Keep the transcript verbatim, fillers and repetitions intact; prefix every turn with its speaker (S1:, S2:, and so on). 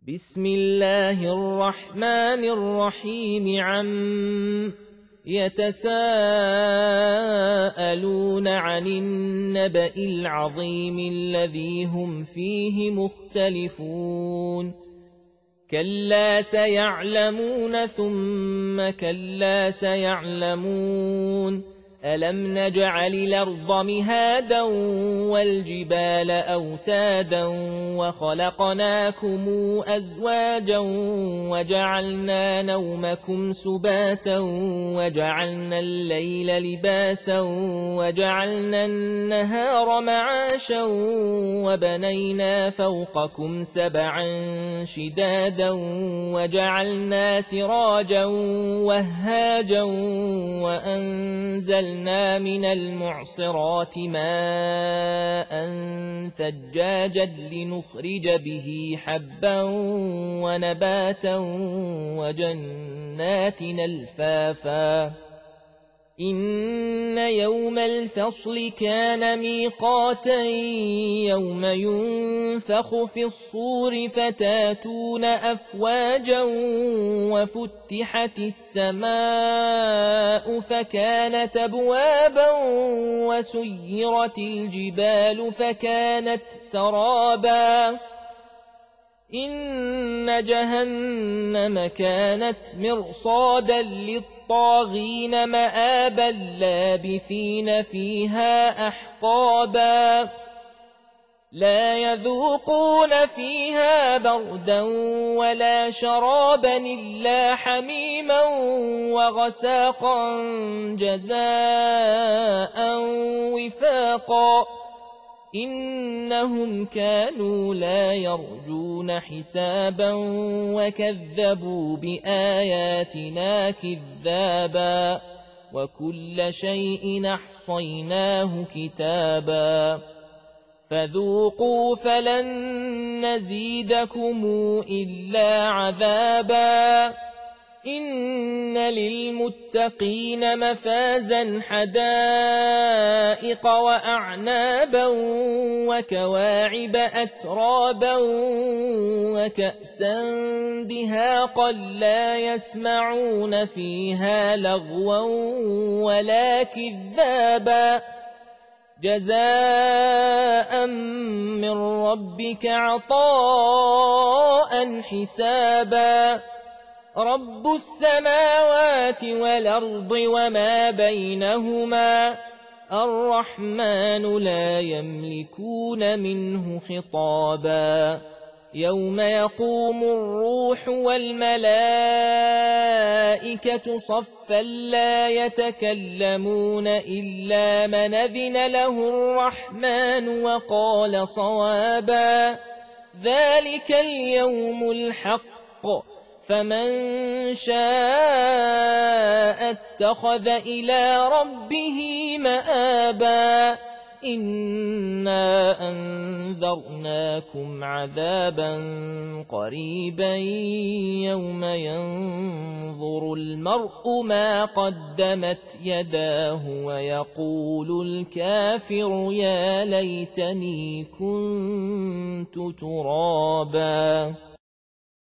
S1: بسم الله الرحمن الرحيم عم يتساءلون عن النبأ العظيم الذي هم فيه مختلفون كلا سيعلمون ثم كلا سيعلمون ألم نجعل الأرض مهادا والجبال أوتادا وخلقناكم أزواجا وجعلنا نومكم سباتا وجعلنا الليل لباسا وجعلنا النهار معاشا وبنينا فوقكم سبعا شدادا وجعلنا سراجا وهاجا وأنزلنا من المعصرات ماء ثجاجا لنخرج به حبا ونباتا وجنات ألفافا إن يوم الفصل كان ميقاتا يوم ينفخ في الصور فتاتون أفواجا وفتحت السماء فكانت أبوابا وسيرت الجبال فكانت سرابا إن جهنم كانت مرصادا للطاغين مآبا لابثين فيها أحقابا لا يذوقون فيها بردا ولا شرابا إلا حميما وغساقا جزاء وفاقا إنهم كانوا لا يرجون حسابا وكذبوا بآياتنا كذابا وكل شيء أحصيناه كتابا فذوقوا فلن نزيدكم إلا عذابا إن للمتقين مفازا حدائق وأعنابا وكواعب أترابا وكأسا دهاقا لا يسمعون فيها لغوا ولا كذابا جزاء من ربك عطاء حسابا رب السماوات والأرض وما بينهما الرحمن لا يملكون منه خطابا يوم يقوم الروح والملائكة صفا لا يتكلمون إلا من أذن له الرحمن وقال صوابا ذلك اليوم الحق فمن شاء اتخذ إلى ربه مآبا إنا أنذرناكم عذابا قريبا يوم ينظر المرء ما قدمت يداه ويقول الكافر يا ليتني كنت ترابا.